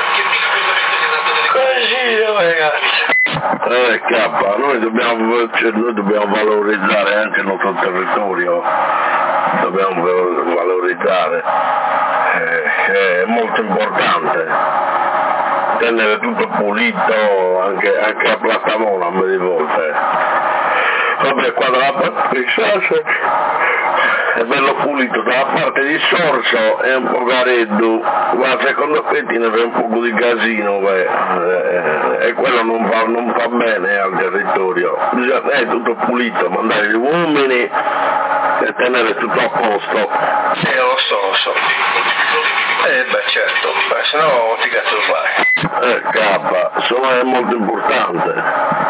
così, ragazzi. Eh K, noi dobbiamo, cioè, noi dobbiamo valorizzare anche il nostro territorio, dobbiamo valorizzare, eh, è molto importante tenere tutto pulito anche, anche a Platamona un po' di volte. Vabbè, qua dalla parte di Sassari è bello pulito, dalla parte di Sorso è un po' gareddo, ma secondo me tiene un po' di casino, beh, eh, e quello non fa, non fa bene al territorio. Bisogna è tutto pulito, mandare gli uomini e tenere tutto a posto. Eh, lo so, lo so. Eh, beh, certo, beh, se no ti cazzo fai. Eh, K, insomma è molto importante.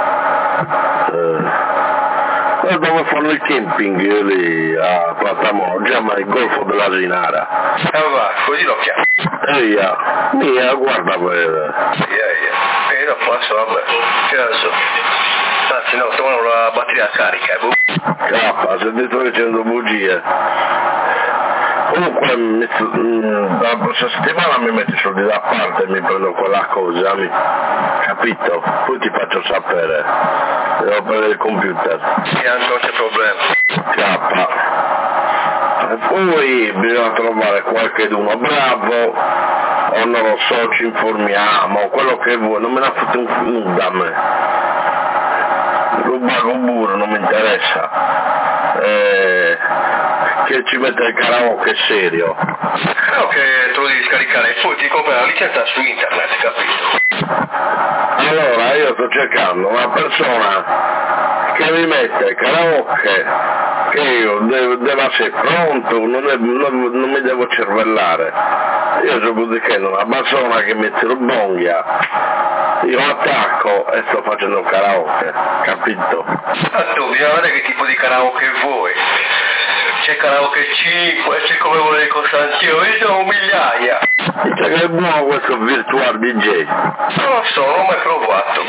Eh. E dove fanno il camping lì a Platamona, chiama il Golfo dell'Asinara. Eh va, così lo chiamo. Eia, mia, guarda per... Eia, eia. E dopo adesso vabbè, che adesso. Anzi no, trovano la batteria carica, boh. K, se ti sto dicendo bugie. Comunque mi, mh, la prossima settimana mi metti i soldi da parte e mi prendo quella cosa, mi, capito? Poi ti faccio sapere, devo prendere il computer. Sì, anche non c'è problema. K. E poi bisogna trovare qualcuno bravo, o non lo so, ci informiamo, quello che vuoi, non me ne fotte un nulla a me. Rubare un burro non mi interessa. Eh, che ci mette il karaoke serio. No, che te lo devi scaricare e poi ti compri la licenza su internet, capito? Allora io sto cercando una persona che mi mette il karaoke, che io devo, devo essere pronto, non, è, non, non mi devo cervellare. Io dopodiché una persona che mette il bonghia, io attacco e sto facendo karaoke, capito? Ah, tu bisogna vedere che tipo di karaoke vuoi. C'è karaoke cinque, c'è come vuole Costantino, io sono migliaia. Dice che è buono questo virtual D J. Non lo so, non ho mai provato.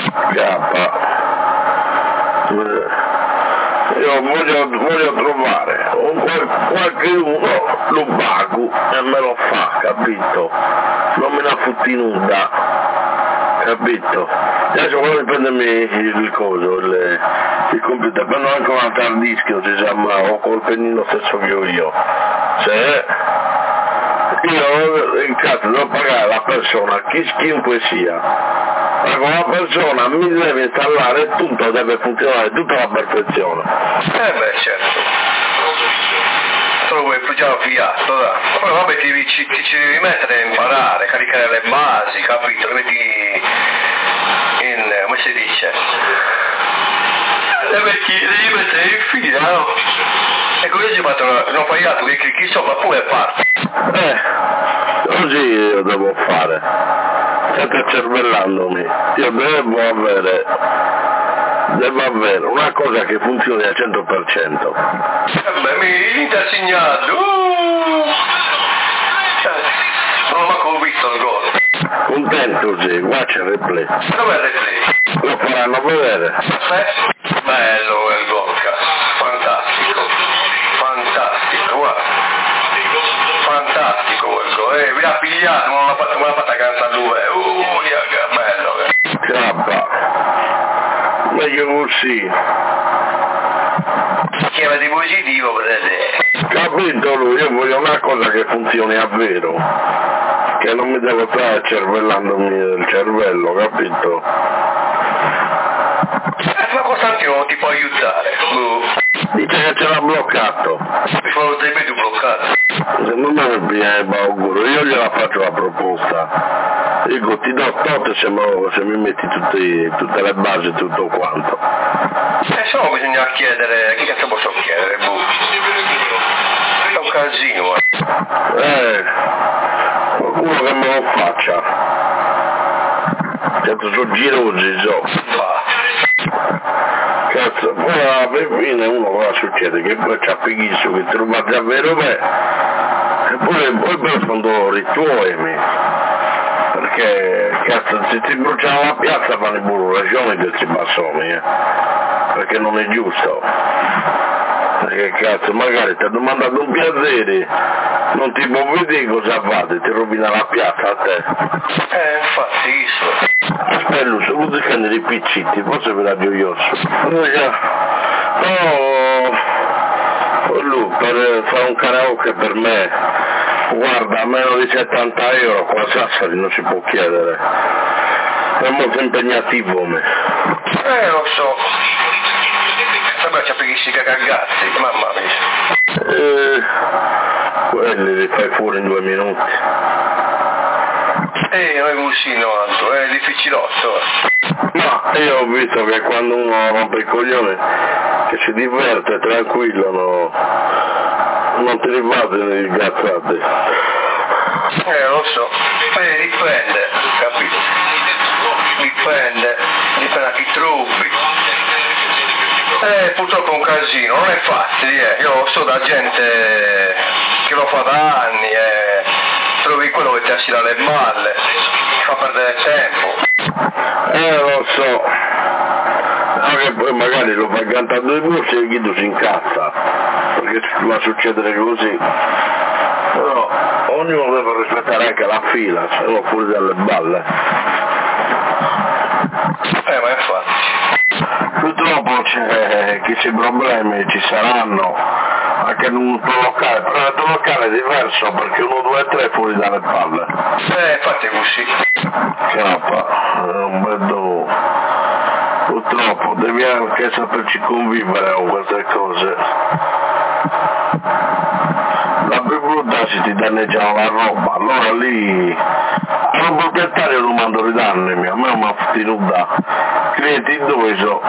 K. Io voglio, voglio trovare un qual, qualche uno, lo pago e me lo fa, capito? Non me la fotti nuda, capito? Adesso voglio prendermi il coso, il, il computer, prendo anche un altro hard disk, si chiama, o col pennino stesso che ho io. Se io in caso devo pagare la persona, chi chiunque sia. Ecco, una persona mi deve installare tutto, deve funzionare tutta alla perfezione. Eh beh, certo. Solo vuoi pigiare fiato, dai. Poi vabbè ti, ci, ti ci devi mettere a imparare, caricare le basi, capito? Le metti in, come si dice? Le metti, le devi mettere in fila, no? E così ci fatto, non fai altro che clicchi sopra pure parte. Eh, così io devo fare. State cervellandomi, io devo avere, devo avere una cosa che funzioni al cento per cento. Eh beh, mi ti ha segnato, uh! Non ho manco visto il gol. Contento sì, qua c'è il replay. Dov'è il replay? Lo faranno vedere. Eh? Bello il gol, cazzo, fantastico, fantastico, guarda. Fantastico quel gol, eh, mi ha pigliato, non l'ha fatta, me l'ha fatta cantare lui, uh, che bello, che... Cappa, meglio così. Chiama di positivo, vedete? Capito lui, io voglio una cosa che funzioni a vero. che non mi devo stare cervellandomi del cervello, capito? Eh, ma Costantino non ti può aiutare? Boh. Dice che ce l'ha bloccato. Mi fa lo ripeto bloccato. Secondo me mi piace auguro, io gliela faccio la proposta. Dico, ti do tot se, se mi metti tutti, tutte le basi e tutto quanto. E solo bisogna chiedere, che cazzo posso chiedere, boh. È un casino, eh. Eh, qualcuno che me lo faccia. Cazzo, sono girosi, so. Va. Cazzo, poi alla fine uno cosa succede? Che poi c'ha fighissimo, che trova davvero me. E poi, poi però sono dolori tuoi, perché cazzo, se ti bruciano la piazza fanno i burragioni del cibassoni, eh. Perché non è giusto. Perché cazzo, magari ti ha domandato un piacere, non ti può vedere cosa fate, ti rovina la piazza a te. Eh, infatti, isso. Aspetta, Lucio, tu difendi i picciti, forse per la gioioso. Oh, lui, per fare un karaoke per me, guarda, a meno di settanta euro qua a Sassari non si può chiedere. È molto impegnativo me. Eh, lo so. Sembra c'è pighissi che cagazzi, mamma mia. Eh, quelli li fai fuori in due minuti. Eh, non è così, no, Anto, è difficilotto. Ma io ho visto che quando uno rompe il coglione, che si diverte tranquillo, no, non ti ribatti nei gazzati. Eh, lo so. Eh, dipende, capito? Dipende, dipende da chi trovi. Eh, purtroppo è un casino, non è facile, eh. Io so da gente che lo fa da anni e trovi quello che ti assila le balle, ti fa perdere tempo. Eh, lo so. Anche poi magari lo fai cantare due voci e Guido si incazza, perché va a succedere così. Però ognuno deve rispettare anche la fila, se no fuori dalle balle. Eh, ma infatti. Purtroppo c'è, che c'è problemi ci saranno anche in un tuo locale, però il tuo locale è diverso perché uno, due, tre fuori dalle palle. Eh, infatti è così. Chiappa, non vedo. Purtroppo devi anche saperci convivere con queste cose. La più brutta se ti danneggiano la roba, allora lì al proprietario non mando ridannemi, a me non mi ha fatti nulla. Clienti dove so?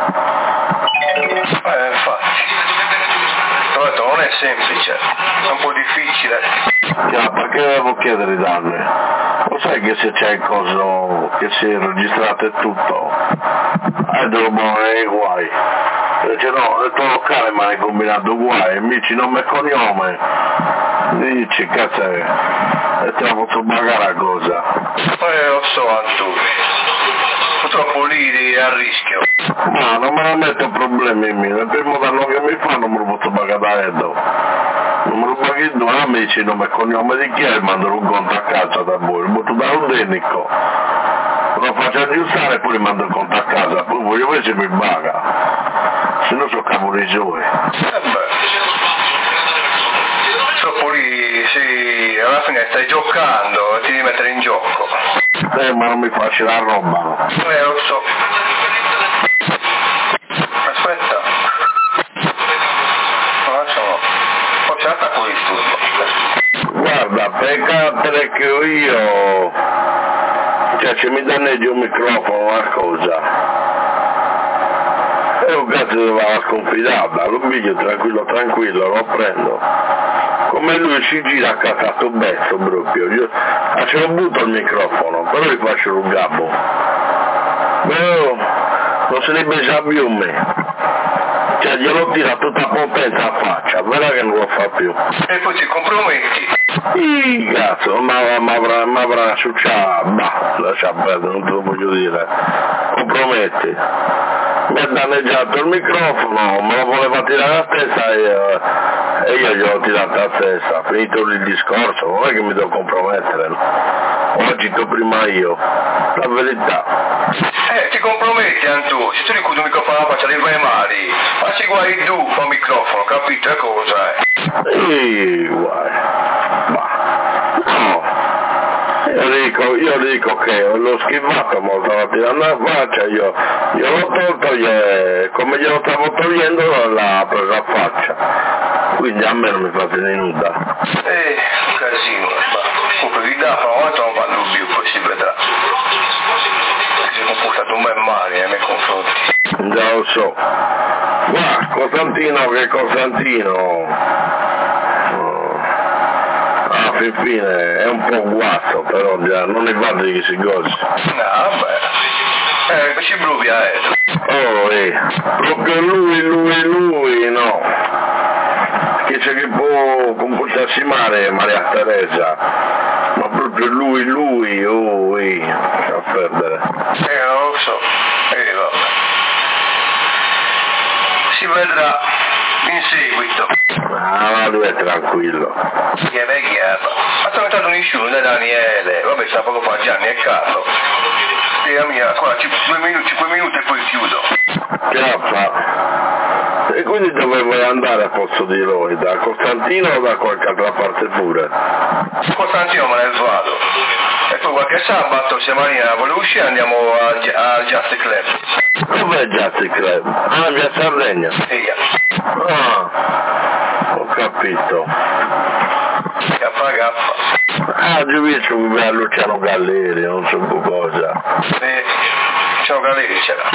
Eh, infatti. Ho detto, non è semplice, è un po' difficile. Chiappa, che devo chiedere i danni? Lo sai che se c'è il coso che si è registrato e tutto, eh, devo buonare i guai. Dice no, il tuo locale mi hai combinato guai, mi dici nome e cognome, mi dici cazzo è, e te la posso pagare la cosa. Eh, lo so, Antonio. Purtroppo lì è a rischio. Ma non me ne metto problemi miei, il primo danno che mi fa non me lo posso pagare da Edo. Non me lo paghi tu, ah, mi dici nome e cognome di chi è e mandano un conto a casa da voi, lo butto da un denico. Lo faccio aggiustare e poi gli mando il conto a casa, poi voglio vedere se mi paga. Se no so cavoli suoi. Eh beh. Purtroppo lì, sì, alla fine stai giocando e ti devi mettere in gioco. Eh, ma non mi faccio la roba, no? Eh, lo so. Aspetta. Adesso no. Poi c'è attacco di disturbo. Guarda, per carattere che io... Cioè, se mi danneggia un microfono, una cosa... E un cazzo dove va sconfidata, lo piglio tranquillo, tranquillo, lo prendo. Come lui si gira a cazzato bezzo proprio, io ah, ce lo butto il microfono, però gli faccio un gabbo. Però non se ne pensa più me. Cioè glielo tira tutta potenza a faccia, vera che non lo fa più. E poi ti comprometti. Ih, cazzo, ma, ma avrà, ma avrà succiato, bah, lascia perdere, non te lo voglio dire. Comprometti. Mi ha danneggiato il microfono, me lo voleva tirare a testa e, uh, e io gliel'ho tirato a testa, finito lì il discorso, non è che mi devo compromettere, no? Ho agito prima io, la verità. Eh, ti comprometti, Antu, se tu gli chiudi un microfono alla faccia, li vai male, ma ci guai tu con il microfono, capito? Che cosa è? Ehi, guai, ma, no, io dico, io dico che l'ho schivato molto la tirando la faccia, io gliel'ho tolto, io, come glielo stavo togliendo l'ha preso a faccia, quindi a me non mi fate di nuda. Eh, un casino, ma comunque vi dà, ma quanto non parlo più, poi si vedrà. Si è comportato un bel male nei miei confronti. Già lo so. Guarda, Costantino che Costantino, alla fin fine è un po' guasto, però già non è vado di che si gosi. No, vabbè. Eh, ci bruvia, eh. Oh, eh, proprio lui, lui, lui, no. Che c'è che può comportarsi male Maria Teresa, ma proprio lui, lui, oh, eh, lascia perdere. Eh, non lo so. Eh, vabbè. Si vedrà in seguito. Ah, lui è tranquillo. Chi è vecchiato? Ha tornato nessuno da Daniele, vabbè sta poco fa Gianni e Carlo. Spiegami ancora cinque minuti, cinque minuti e poi chiudo. Chiappa. E quindi dove vuoi andare a posto di lui? Da Costantino o da qualche altra parte pure? Costantino me ne vado. E poi qualche sabato se Marina vuole uscire andiamo al, al Jazz Club. Dov'è Jazz Club? Ah, via Sardegna. Sì. Ah, ho capito. Gaffa gaffa. Ah, giù vicino vive a Luciano Galleri, non so più cosa. Sì, ciao Galleri c'era.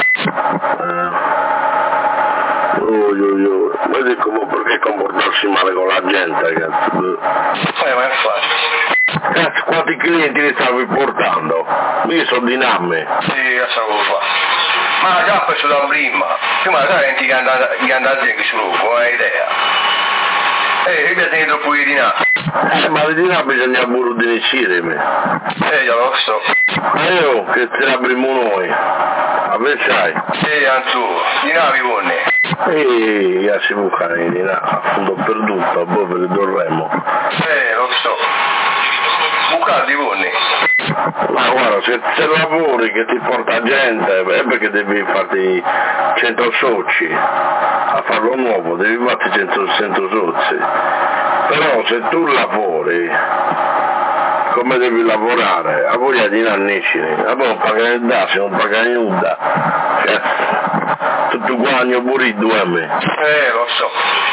Eh. Oh, io, io. Vedi come perché comportarsi male con la gente, cazzo. Eh, ma infatti. Cazzo, quanti clienti li stavi portando? Io sono di Namme. Sì, che so come fa. Ma già penso da prima. Prima sai che andate anche su lupo, hai idea? Eh, io bisogna troppo di là. Eh, ma di là bisogna pure di insieme. Eh, già lo so. Ma io che te ne avremo noi. A me sai. Sì, anzu, di là mi vuole. E io si bucano di là, a fondo perduto, a voi ve le dorremo. Eh, lo so. Bucare di vuole. Ma guarda, se, se lavori che ti porta gente, è perché devi farti cento soci, a farlo nuovo devi farti cento, cento soci, però se tu lavori come devi lavorare, a voglia di nanniscini, a voi non pagare il dassi, non pagare nulla, cioè, tutto guadagno pure i due a me. Eh, lo so,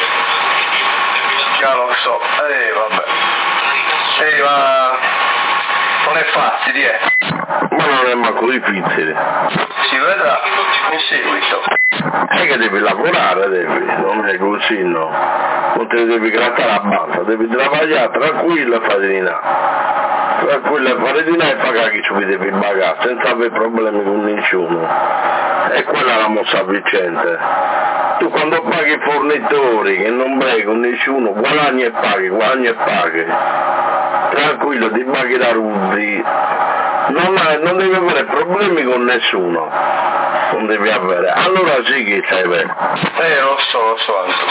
già lo so, eh vabbè, eh ma... non è facile, eh. Ma non è manco difficile. Si vedrà in seguito. È che devi lavorare, devi, non è così, no. Non te devi grattare la banda, devi lavorare tranquillo e fare di là. Tranquillo e fare di là e pagare chi ci devi pagare, senza avere problemi con nessuno. E quella è la mossa vincente. Tu quando paghi i fornitori che non brevi con nessuno, guadagni e paghi, guadagni e paghi. Tranquillo, ti paghi da rubbi, non, non devi avere problemi con nessuno, non devi avere, allora sì che sai bene. Eh, lo so, lo so anche.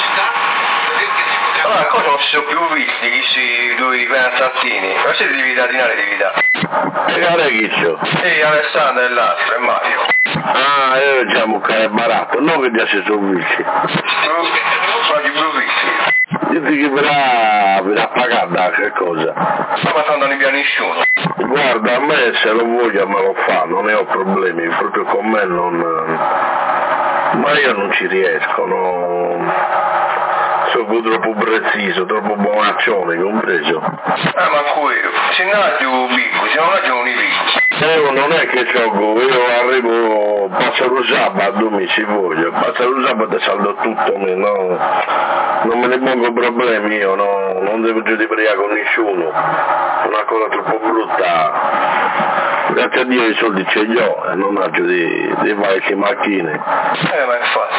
Allora, cosa non si sono più visti, questi due penazzatini? Ma se devi dare dinari, devi dare. E cara chi c'ho? Sì, Alessandro e l'altro, e Mario. Ah, io diciamo che è barato, non che già si sono visti. Sono di più visti. Dici che verrà, verrà pagata che cosa? Ma tanto non ne nessuno. Guarda, a me se lo voglio me lo fa, non ne ho problemi, proprio con me non... Ma io non ci riesco, no... Sono troppo preciso, troppo bonaccione, compreso. Ah, ma qui, se non hai più bicco, se non hai più un bicco. Eh, non è che gioco, io arrivo, passo lo sabato, mi ci voglio, passo lo sabato e saldo tutto, no? Non me ne pongo problemi io, no? Non devo giudicare con nessuno, è una cosa troppo brutta. Grazie a Dio i soldi ce li ho e non ho di, di vecchie macchine. Eh, ma infatti.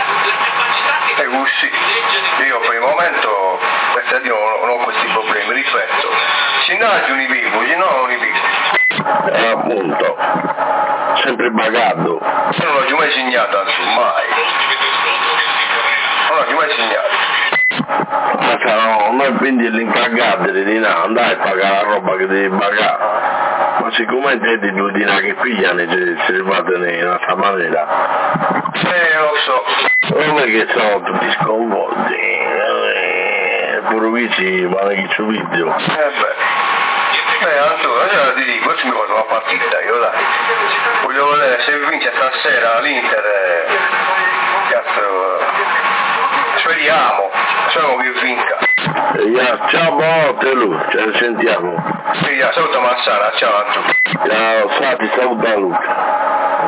E così, io per il momento, grazie a Dio non ho questi problemi, ripeto. Se non hai un vivo, se no non li vivo. E appunto, sempre pagato. Io non l'ho mai segnato, anzi, mai. Non l'ho mai segnato. Ma sarò, noi quindi l'incargato di là, andare a pagare la roba che devi pagare. Ma siccome te di due dinari che pigliano e si ripartono in un'altra maniera. Eh, lo so. Non è che sono tutti sconvolti. Eh, pure qui ci vale chi ci video. Eh beh. Beh, Antonio, allora ti dico, oggi mi guardo la partita, io dai. Voglio vedere se vince stasera l'Inter, eh, cazzo, speriamo, speriamo che vinca. Ja, ciao Bottelu, ci sentiamo. Sì, ja, saluta Massara, ciao a tutti. Ciao, Sati, saluta Luca.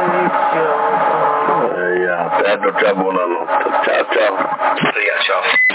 Eh, ja, Pedro, ciao, buonanotte. Ciao, ciao. Sì, ja, ciao.